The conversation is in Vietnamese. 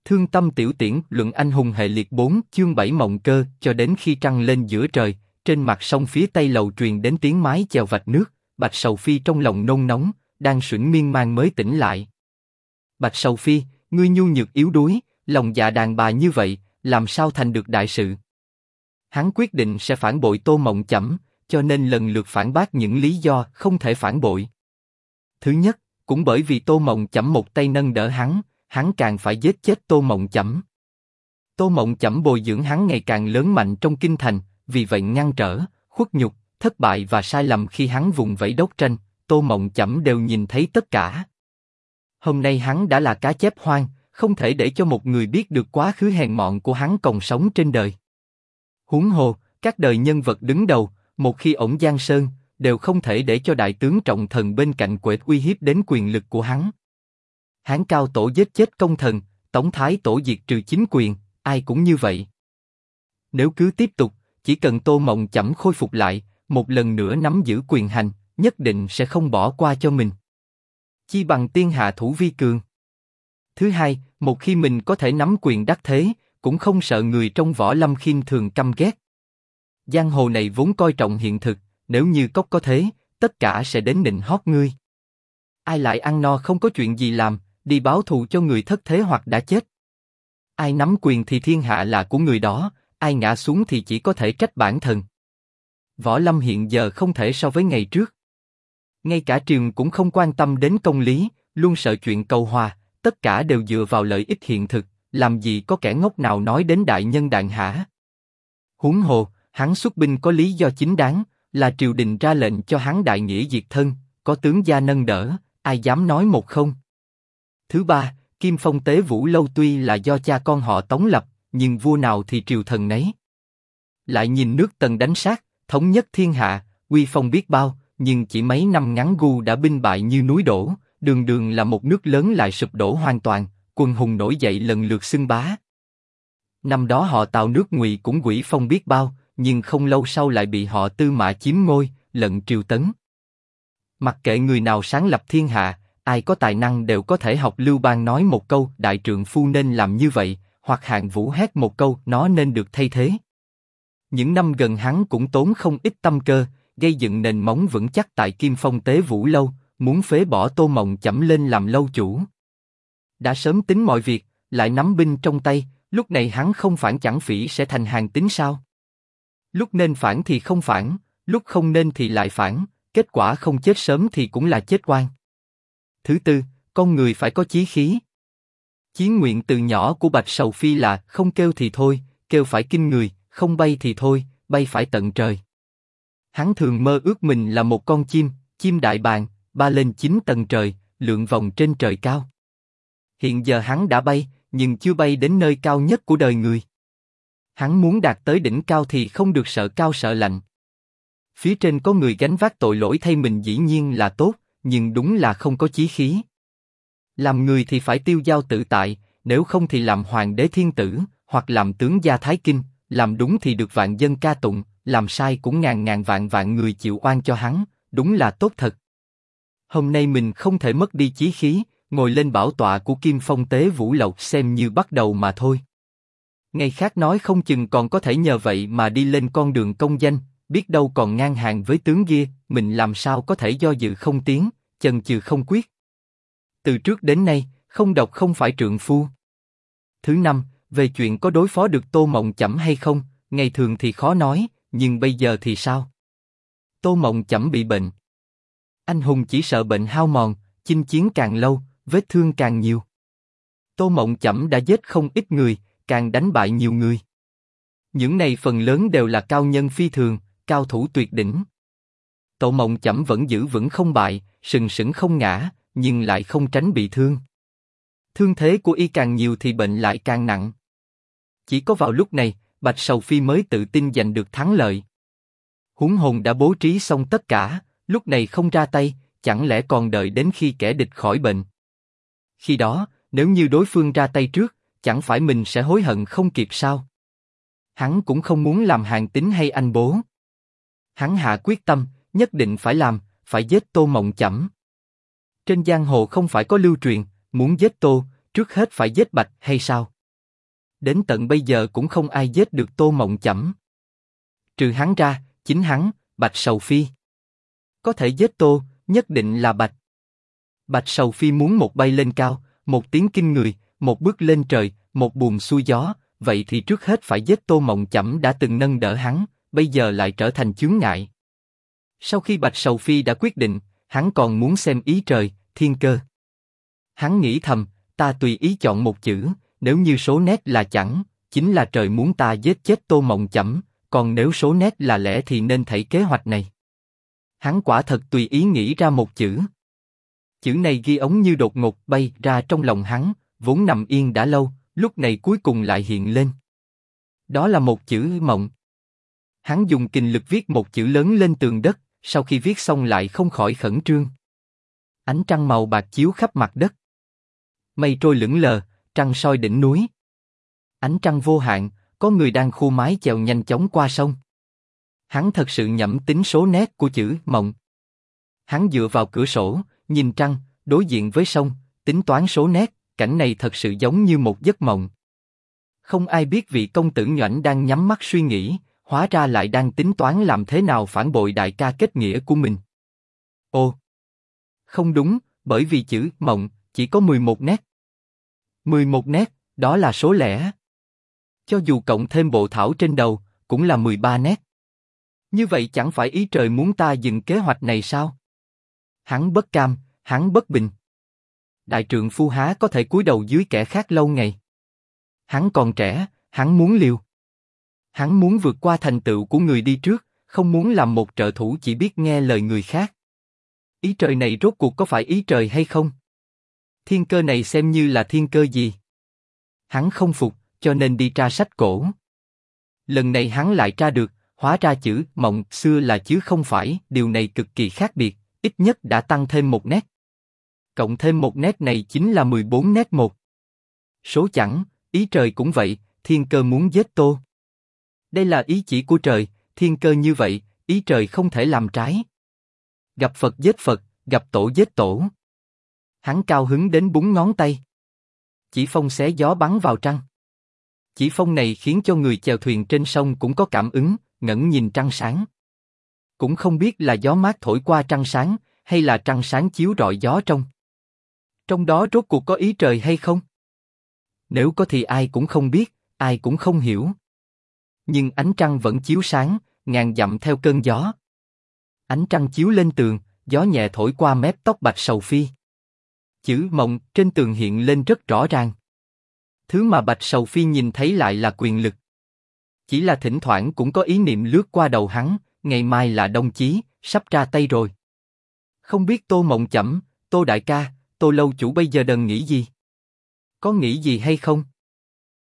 Thương tâm tiểu tiễn luận anh hùng hệ liệt 4 chương 7 mộng cơ. Cho đến khi trăng lên giữa trời, trên mặt sông phía tây lầu truyền đến tiếng mái chèo vạch nước. Bạch Sầu Phi trong lòng nôn nóng, đang sũng miên man mới tỉnh lại. Bạch Sầu Phi, ngươi nhu nhược yếu đuối, lòng dạ đàn bà như vậy, làm sao thành được đại sự? Hắn quyết định sẽ phản bội Tô Mộng Chẩm, cho nên lần lượt phản bác những lý do không thể phản bội. Thứ nhất, cũng bởi vì Tô Mộng Chẩm một tay nâng đỡ hắn càng phải giết chết Tô Mộng Chẩm. Tô Mộng Chẩm bồi dưỡng hắn ngày càng lớn mạnh trong kinh thành, vì vậy ngăn trở, khuất nhục, thất bại và sai lầm khi hắn vùng vẫy đốt tranh, Tô Mộng Chẩm đều nhìn thấy tất cả. Hôm nay hắn đã là cá chép hoang, không thể để cho một người biết được quá khứ hèn mọn của hắn còn sống trên đời. Huống hồ, các đời nhân vật đứng đầu, một khi ổng giang sơn, đều không thể để cho đại tướng trọng thần bên cạnh quệt uy hiếp đến quyền lực của hắn. Hán Cao Tổ giết chết công thần, Tống Thái Tổ diệt trừ chính quyền, ai cũng như vậy. Nếu cứ tiếp tục, chỉ cần Tô Mộng Chẩm khôi phục lại, một lần nữa nắm giữ quyền hành, nhất định sẽ không bỏ qua cho mình. Chi bằng tiên hạ thủ vi cường. Thứ hai, một khi mình có thể nắm quyền đắc thế, cũng không sợ người trong võ lâm khiêm thường căm ghét. Giang hồ này vốn coi trọng hiện thực, nếu như có thế, tất cả sẽ đến nịnh hót ngươi. Ai lại ăn no không có chuyện gì làm, đi báo thù cho người thất thế hoặc đã chết. Ai nắm quyền thì thiên hạ là của người đó, ai ngã xuống thì chỉ có thể trách bản thân. Võ lâm hiện giờ không thể so với ngày trước. Ngay cả triều cũng không quan tâm đến công lý, luôn sợ chuyện cầu hòa, tất cả đều dựa vào lợi ích hiện thực, làm gì có kẻ ngốc nào nói đến đại nhân đại hã. Huống hồ, hắn xuất binh có lý do chính đáng, là triều đình ra lệnh cho hắn đại nghĩa diệt thân, có tướng gia nâng đỡ, ai dám nói một không. Thứ ba, Kim Phong Tế Vũ Lâu tuy là do cha con họ Tống lập, nhưng vua nào thì triều thần nấy. Lại nhìn nước Tần đánh sát, thống nhất thiên hạ, uy phong biết bao, nhưng chỉ mấy năm ngắn gu đã binh bại như núi đổ, đường đường là một nước lớn lại sụp đổ hoàn toàn, quần hùng nổi dậy lần lượt xưng bá. Năm đó họ Tào nước Ngụy cũng quỷ phong biết bao, nhưng không lâu sau lại bị họ Tư Mã chiếm ngôi, lận triều tấn. Mặc kệ người nào sáng lập thiên hạ, ai có tài năng đều có thể học Lưu Bang nói một câu đại trượng phu nên làm như vậy, hoặc Hạng Vũ hét một câu nó nên được thay thế. Những năm gần hắn cũng tốn không ít tâm cơ, gây dựng nền móng vững chắc tại Kim Phong Tế Vũ Lâu, muốn phế bỏ Tô Mộng Chẩm lên làm lâu chủ. Đã sớm tính mọi việc, lại nắm binh trong tay, lúc này hắn không phản chẳng phỉ sẽ thành hàng tín sao? Lúc nên phản thì không phản, lúc không nên thì lại phản, kết quả không chết sớm thì cũng là chết oan. Thứ tư, con người phải có chí khí. Chí nguyện từ nhỏ của Bạch Sầu Phi là không kêu thì thôi, kêu phải kinh người, không bay thì thôi, bay phải tận trời. Hắn thường mơ ước mình là một con chim đại bàng, ba lên 9 tầng trời, lượn vòng trên trời cao. Hiện giờ hắn đã bay, nhưng chưa bay đến nơi cao nhất của đời người. Hắn muốn đạt tới đỉnh cao thì không được sợ cao sợ lạnh. Phía trên có người gánh vác tội lỗi thay mình dĩ nhiên là tốt, nhưng đúng là không có chí khí. Làm người thì phải tiêu dao tự tại, nếu không thì làm hoàng đế thiên tử, hoặc làm tướng gia thái kinh, làm đúng thì được vạn dân ca tụng, làm sai cũng ngàn ngàn vạn vạn người chịu oan cho hắn, đúng là tốt thật. Hôm nay mình không thể mất đi chí khí, ngồi lên bảo tọa của Kim Phong Tế Vũ Lầu xem như bắt đầu mà thôi. Ngày khác nói không chừng còn có thể nhờ vậy mà đi lên con đường công danh, biết đâu còn ngang hàng với tướng kia, mình làm sao có thể do dự không tiến, chần chừ không quyết. Từ trước đến nay, không độc không phải trượng phu. Thứ năm, về chuyện có đối phó được Tô Mộng Chẩm hay không, ngày thường thì khó nói, nhưng bây giờ thì sao? Tô Mộng Chẩm bị bệnh. Anh hùng chỉ sợ bệnh hao mòn, chinh chiến càng lâu, vết thương càng nhiều. Tô Mộng Chẩm đã giết không ít người, càng đánh bại nhiều người. Những này phần lớn đều là cao nhân phi thường, cao thủ tuyệt đỉnh. Tô Mộng Chẩm vẫn giữ vững không bại, sừng sững không ngã, nhưng lại không tránh bị thương. Thương thế của y càng nhiều thì bệnh lại càng nặng. Chỉ có vào lúc này, Bạch Sầu Phi mới tự tin giành được thắng lợi. Huống hồn đã bố trí xong tất cả, lúc này không ra tay, chẳng lẽ còn đợi đến khi kẻ địch khỏi bệnh? Khi đó, nếu như đối phương ra tay trước, chẳng phải mình sẽ hối hận không kịp sao? Hắn cũng không muốn làm hàng tín hay anh bố. Hắn hạ quyết tâm, nhất định phải làm, phải giết Tô Mộng Chẩm. Trên giang hồ không phải có lưu truyền, muốn giết Tô, trước hết phải giết Bạch hay sao? Đến tận bây giờ cũng không ai giết được Tô Mộng Chẩm. Trừ hắn ra, chính hắn, Bạch Sầu Phi. Có thể giết Tô, nhất định là Bạch. Bạch Sầu Phi muốn một bay lên cao, một tiếng kinh người, một bước lên trời, một buồm xuôi gió, vậy thì trước hết phải giết Tô Mộng Chẩm đã từng nâng đỡ hắn, bây giờ lại trở thành chướng ngại. Sau khi Bạch Sầu Phi đã quyết định, hắn còn muốn xem ý trời, thiên cơ. Hắn nghĩ thầm, ta tùy ý chọn một chữ, nếu như số nét là chẳng, chính là trời muốn ta giết chết Tô Mộng Chẩm, còn nếu số nét là lẽ thì nên thảy kế hoạch này. Hắn quả thật tùy ý nghĩ ra một chữ. Chữ này ghi ống như đột ngột bay ra trong lòng hắn, vốn nằm yên đã lâu, lúc này cuối cùng lại hiện lên. Đó là một chữ mộng. Hắn dùng kình lực viết một chữ lớn lên tường đất, sau khi viết xong lại không khỏi khẩn trương. Ánh trăng màu bạc chiếu khắp mặt đất. Mây trôi lững lờ, trăng soi đỉnh núi. Ánh trăng vô hạn, có người đang khu mái chèo nhanh chóng qua sông. Hắn thật sự nhẩm tính số nét của chữ mộng. Hắn dựa vào cửa sổ, nhìn trăng, đối diện với sông, tính toán số nét, cảnh này thật sự giống như một giấc mộng. Không ai biết vị công tử nhoảnh đang nhắm mắt suy nghĩ, hóa ra lại đang tính toán làm thế nào phản bội đại ca kết nghĩa của mình. Ồ, không đúng, bởi vì chữ mộng chỉ có 11 nét. 11 nét, đó là số lẻ. Cho dù cộng thêm bộ thảo trên đầu, cũng là 13 nét. Như vậy chẳng phải ý trời muốn ta dừng kế hoạch này sao? Hắn bất cam, hắn bất bình. Đại trượng phu há có thể cúi đầu dưới kẻ khác lâu ngày. Hắn còn trẻ, hắn muốn liều. Hắn muốn vượt qua thành tựu của người đi trước, không muốn làm một trợ thủ chỉ biết nghe lời người khác. Ý trời này rốt cuộc có phải ý trời hay không? Thiên cơ này xem như là thiên cơ gì? Hắn không phục, cho nên đi tra sách cổ. Lần này hắn lại tra được, hóa ra chữ mộng xưa là chứ không phải, điều này cực kỳ khác biệt, ít nhất đã tăng thêm một nét. Cộng thêm một nét này chính là 14 nét một. Số chẳng, ý trời cũng vậy, thiên cơ muốn giết Tô. Đây là ý chỉ của trời, thiên cơ như vậy, ý trời không thể làm trái. Gặp Phật giết Phật, gặp tổ giết tổ. Hắn cao hứng đến búng ngón tay. Chỉ phong xé gió bắn vào trăng. Chỉ phong này khiến cho người chèo thuyền trên sông cũng có cảm ứng, ngẩng nhìn trăng sáng. Cũng không biết là gió mát thổi qua trăng sáng, hay là trăng sáng chiếu rọi gió trong. Trong đó rốt cuộc có ý trời hay không? Nếu có thì ai cũng không biết, ai cũng không hiểu. Nhưng ánh trăng vẫn chiếu sáng, ngàn dặm theo cơn gió. Ánh trăng chiếu lên tường, gió nhẹ thổi qua mép tóc Bạch Sầu Phi. Chữ mộng trên tường hiện lên rất rõ ràng. Thứ mà Bạch Sầu Phi nhìn thấy lại là quyền lực. Chỉ là thỉnh thoảng cũng có ý niệm lướt qua đầu hắn, ngày mai là đông chí, sắp ra tay rồi. Không biết Tô Mộng Chẩm, Tô đại ca, Tô lâu chủ bây giờ đần nghĩ gì? Có nghĩ gì hay không?